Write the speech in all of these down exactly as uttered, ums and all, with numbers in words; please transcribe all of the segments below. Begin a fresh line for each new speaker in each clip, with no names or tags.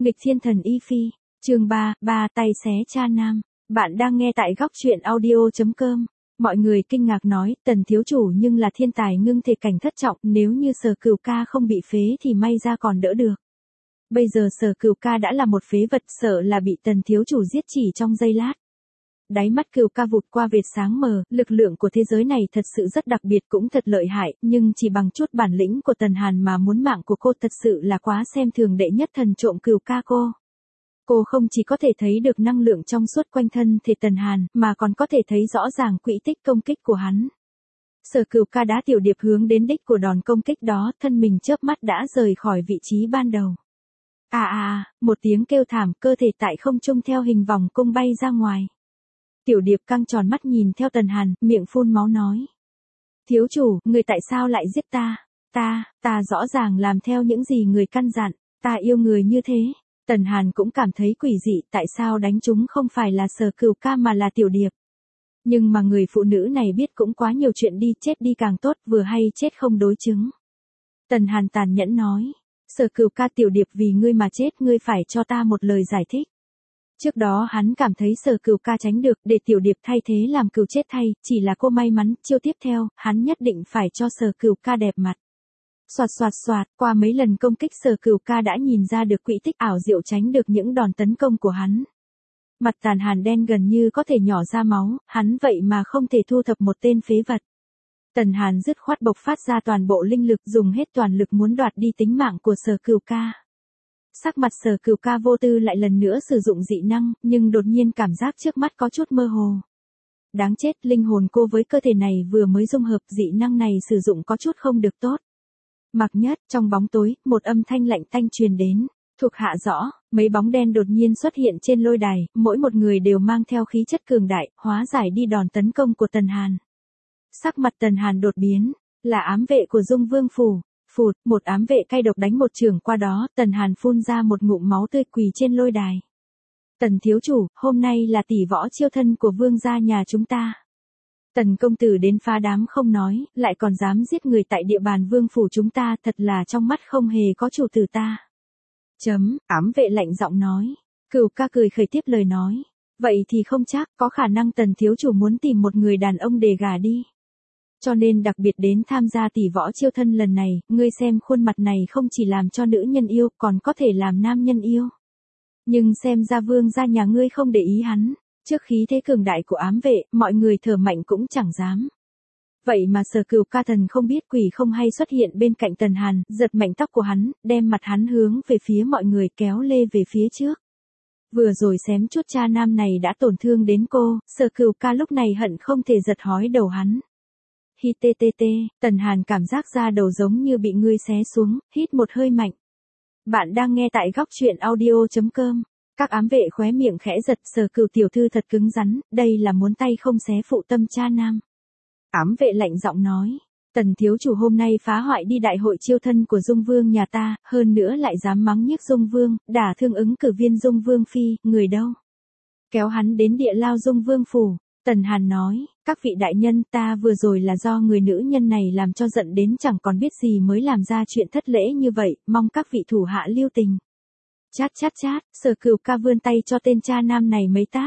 Nghịch thiên thần Y Phi, chương ba, ba tay xé cha nam. Bạn đang nghe tại góc truyện audio chấm com. Mọi người kinh ngạc nói, Tần thiếu chủ nhưng là thiên tài ngưng thể cảnh thất trọng, nếu như Sở Cửu ca không bị phế thì may ra còn đỡ được. Bây giờ Sở Cửu ca đã là một phế vật, sợ là bị Tần thiếu chủ giết chỉ trong giây lát. Đáy mắt Cửu ca vụt qua vệt sáng mờ, lực lượng của thế giới này thật sự rất đặc biệt cũng thật lợi hại, nhưng chỉ bằng chút bản lĩnh của Tần Hàn mà muốn mạng của cô thật sự là quá xem thường đệ nhất thần trộm Cửu ca cô. Cô không chỉ có thể thấy được năng lượng trong suốt quanh thân thể Tần Hàn, mà còn có thể thấy rõ ràng quỹ tích công kích của hắn. Sở Cửu ca đã tiểu điệp hướng đến đích của đòn công kích đó, thân mình chớp mắt đã rời khỏi vị trí ban đầu. À à, một tiếng kêu thảm, cơ thể tại không trung theo hình vòng cung bay ra ngoài. Tiểu điệp căng tròn mắt nhìn theo Tần Hàn, miệng phun máu nói. Thiếu chủ, người tại sao lại giết ta? Ta, ta rõ ràng làm theo những gì người căn dặn, ta yêu người như thế. Tần Hàn cũng cảm thấy quỷ dị, tại sao đánh chúng không phải là Sở Cửu ca mà là tiểu điệp. Nhưng mà người phụ nữ này biết cũng quá nhiều chuyện đi, chết đi càng tốt, vừa hay chết không đối chứng. Tần Hàn tàn nhẫn nói, Sở Cửu ca, tiểu điệp vì ngươi mà chết, ngươi phải cho ta một lời giải thích. Trước đó hắn cảm thấy Sở Cửu ca tránh được, để tiểu điệp thay thế làm cừu chết thay, chỉ là cô may mắn, chiêu tiếp theo, hắn nhất định phải cho Sở Cửu ca đẹp mặt. Soạt soạt soạt, qua mấy lần công kích Sở Cửu ca đã nhìn ra được quỹ tích ảo diệu tránh được những đòn tấn công của hắn. Mặt Tần Hàn đen gần như có thể nhỏ ra máu, hắn vậy mà không thể thu thập một tên phế vật. Tần Hàn dứt khoát bộc phát ra toàn bộ linh lực, dùng hết toàn lực muốn đoạt đi tính mạng của Sở Cửu ca. Sắc mặt Sở Cửu ca vô tư lại lần nữa sử dụng dị năng, nhưng đột nhiên cảm giác trước mắt có chút mơ hồ. Đáng chết, linh hồn cô với cơ thể này vừa mới dung hợp, dị năng này sử dụng có chút không được tốt. Mặc nhất, trong bóng tối, một âm thanh lạnh tanh truyền đến. Thuộc hạ rõ, mấy bóng đen đột nhiên xuất hiện trên lôi đài, mỗi một người đều mang theo khí chất cường đại, hóa giải đi đòn tấn công của Tần Hàn. Sắc mặt Tần Hàn đột biến, là ám vệ của Dung Vương phủ. Phụt, một ám vệ cay độc đánh một chưởng qua đó, Tần Hàn phun ra một ngụm máu tươi, quỳ trên lôi đài. Tần thiếu chủ, hôm nay là tỷ võ chiêu thân của vương gia nhà chúng ta. Tần công tử đến phá đám không nói, lại còn dám giết người tại địa bàn vương phủ chúng ta, thật là trong mắt không hề có chủ tử ta. Chấm, ám vệ lạnh giọng nói. Cửu ca cười khởi tiếp lời nói. Vậy thì không chắc, có khả năng Tần thiếu chủ muốn tìm một người đàn ông để gả đi. Cho nên đặc biệt đến tham gia tỷ võ chiêu thân lần này, ngươi xem khuôn mặt này không chỉ làm cho nữ nhân yêu, còn có thể làm nam nhân yêu. Nhưng xem ra vương gia nhà ngươi không để ý hắn. Trước khí thế cường đại của ám vệ, mọi người thở mạnh cũng chẳng dám. Vậy mà Sở Cửu ca thần không biết quỷ không hay xuất hiện bên cạnh Tần Hàn, giật mạnh tóc của hắn, đem mặt hắn hướng về phía mọi người, kéo lê về phía trước. Vừa rồi xém chút cha nam này đã tổn thương đến cô, Sở Cửu ca lúc này hận không thể giật hói đầu hắn. Hi tê tê tê, Tần Hàn cảm giác da đầu giống như bị ngươi xé xuống, hít một hơi mạnh. Bạn đang nghe tại góc truyện audio chấm com. Các ám vệ khóe miệng khẽ giật, Sở Cửu tiểu thư thật cứng rắn, đây là muốn tay không xé phụ tâm cha nam. Ám vệ lạnh giọng nói, Tần thiếu chủ hôm nay phá hoại đi đại hội chiêu thân của Dung Vương nhà ta, hơn nữa lại dám mắng nhiếc Dung Vương, đả thương ứng cử viên Dung Vương phi, người đâu? Kéo hắn đến địa lao Dung Vương phủ. Tần Hàn nói, các vị đại nhân, ta vừa rồi là do người nữ nhân này làm cho giận đến chẳng còn biết gì mới làm ra chuyện thất lễ như vậy, mong các vị thủ hạ lưu tình. Chát chát chát, Sở Cửu ca vươn tay cho tên cha nam này mấy tát.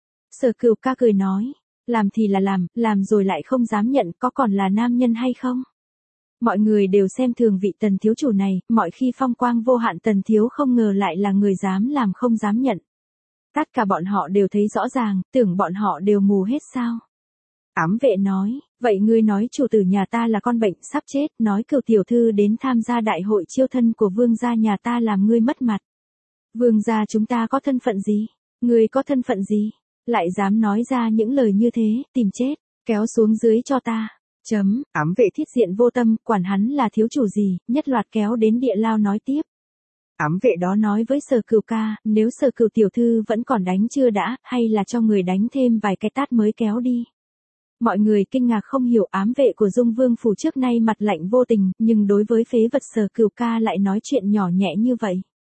Sở Cửu ca cười nói, làm thì là làm, làm rồi lại không dám nhận, có còn là nam nhân hay không? Mọi người đều xem thường vị Tần thiếu chủ này, mọi khi phong quang vô hạn Tần thiếu không ngờ lại là người dám làm không dám nhận. Tất cả bọn họ đều thấy rõ ràng, tưởng bọn họ đều mù hết sao? Ám vệ nói, vậy ngươi nói chủ tử nhà ta là con bệnh sắp chết, nói Cửu tiểu thư đến tham gia đại hội chiêu thân của vương gia nhà ta làm ngươi mất mặt. Vương gia chúng ta có thân phận gì? Ngươi có thân phận gì? Lại dám nói ra những lời như thế, tìm chết, kéo xuống dưới cho ta. Chấm, ám vệ thiết diện vô tâm, quản hắn là thiếu chủ gì, nhất loạt kéo đến địa lao nói tiếp. Ám vệ đó nói với Sở Cửu ca, nếu Sở Cửu tiểu thư vẫn còn đánh chưa đã, hay là cho người đánh thêm vài cái tát mới kéo đi. Mọi người kinh ngạc không hiểu ám vệ của Dung Vương phủ trước nay mặt lạnh vô tình, nhưng đối với phế vật Sở Cửu ca lại nói chuyện nhỏ nhẹ như vậy.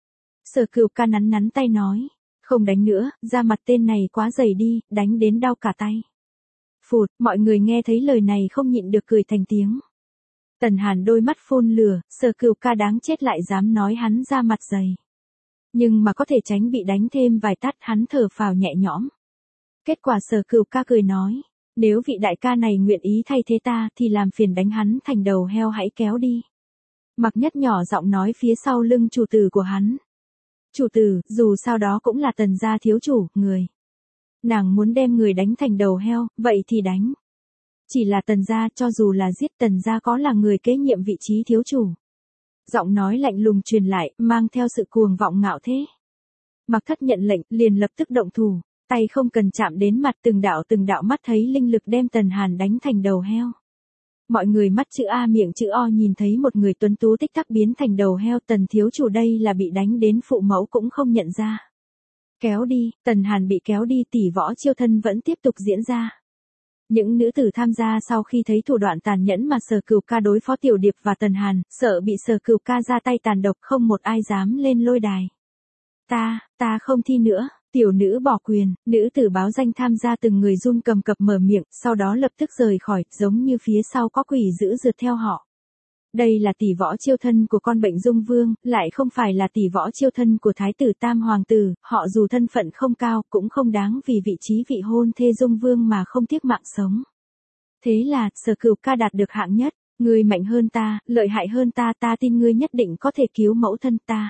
Sở Cửu ca nắn nắn tay nói, không đánh nữa, da mặt tên này quá dày đi, đánh đến đau cả tay. Phụt, mọi người nghe thấy lời này không nhịn được cười thành tiếng. Tần Hàn đôi mắt phun lửa, Sở Cửu ca đáng chết lại dám nói hắn da mặt dày. Nhưng mà có thể tránh bị đánh thêm vài tát, hắn thở phào nhẹ nhõm. Kết quả Sở Cửu ca cười nói, nếu vị đại ca này nguyện ý thay thế ta thì làm phiền đánh hắn thành đầu heo hãy kéo đi. Mặc Nhất nhỏ giọng nói phía sau lưng chủ tử của hắn. Chủ tử, dù sao đó cũng là Tần gia thiếu chủ, người. Nàng muốn đem người đánh thành đầu heo, vậy thì đánh. Chỉ là Tần gia, cho dù là giết Tần gia có là người kế nhiệm vị trí thiếu chủ. Giọng nói lạnh lùng truyền lại, mang theo sự cuồng vọng ngạo thế. Mặc Thất nhận lệnh, liền lập tức động thủ, tay không cần chạm đến mặt, từng đạo từng đạo mắt thấy linh lực đem Tần Hàn đánh thành đầu heo. Mọi người mắt chữ A miệng chữ O nhìn thấy một người tuấn tú tích tắc biến thành đầu heo, Tần thiếu chủ đây là bị đánh đến phụ mẫu cũng không nhận ra. Kéo đi, Tần Hàn bị kéo đi, tỷ võ chiêu thân vẫn tiếp tục diễn ra. Những nữ tử tham gia sau khi thấy thủ đoạn tàn nhẫn mà Sở Cửu ca đối phó Tiểu Điệp và Tần Hàn, sợ bị Sở Cửu ca ra tay tàn độc, không một ai dám lên lôi đài. Ta, ta không thi nữa, tiểu nữ bỏ quyền, nữ tử báo danh tham gia từng người run cầm cập mở miệng, sau đó lập tức rời khỏi, giống như phía sau có quỷ dữ rượt theo họ. Đây là tỷ võ chiêu thân của con bệnh Dung Vương, lại không phải là tỷ võ chiêu thân của Thái tử Tam Hoàng tử, họ dù thân phận không cao, cũng không đáng vì vị trí vị hôn thê Dung Vương mà không tiếc mạng sống. Thế là, Sở Cửu ca đạt được hạng nhất, ngươi mạnh hơn ta, lợi hại hơn ta, ta tin ngươi nhất định có thể cứu mẫu thân ta.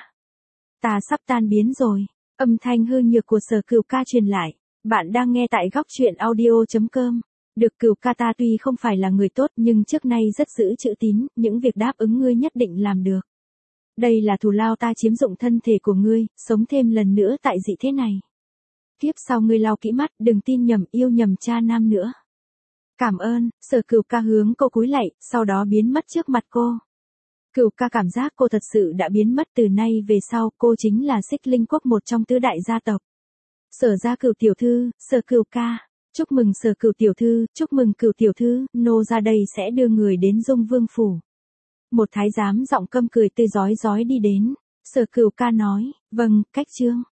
Ta sắp tan biến rồi, âm thanh hư nhược của Sở Cửu ca truyền lại, bạn đang nghe tại góc truyện audio chấm com. Được Cửu ca, ta tuy không phải là người tốt nhưng trước nay rất giữ chữ tín, những việc đáp ứng ngươi nhất định làm được. Đây là thù lao ta chiếm dụng thân thể của ngươi, sống thêm lần nữa tại dị thế này. Tiếp sau ngươi lau kỹ mắt, đừng tin nhầm, yêu nhầm cha nam nữa. Cảm ơn, Sở Cửu ca hướng cô cúi lạy, sau đó biến mất trước mặt cô. Cửu ca cảm giác cô thật sự đã biến mất, từ nay về sau cô chính là Xích Linh quốc một trong tứ đại gia tộc. Sở gia Cửu tiểu thư, Sở Cửu ca. Chúc mừng Sở Cửu tiểu thư, chúc mừng Cửu tiểu thư, nô ra đây sẽ đưa người đến Dung Vương phủ. Một thái giám giọng câm cười tươi rói rói đi đến, Sở Cửu ca nói, vâng, cách trương.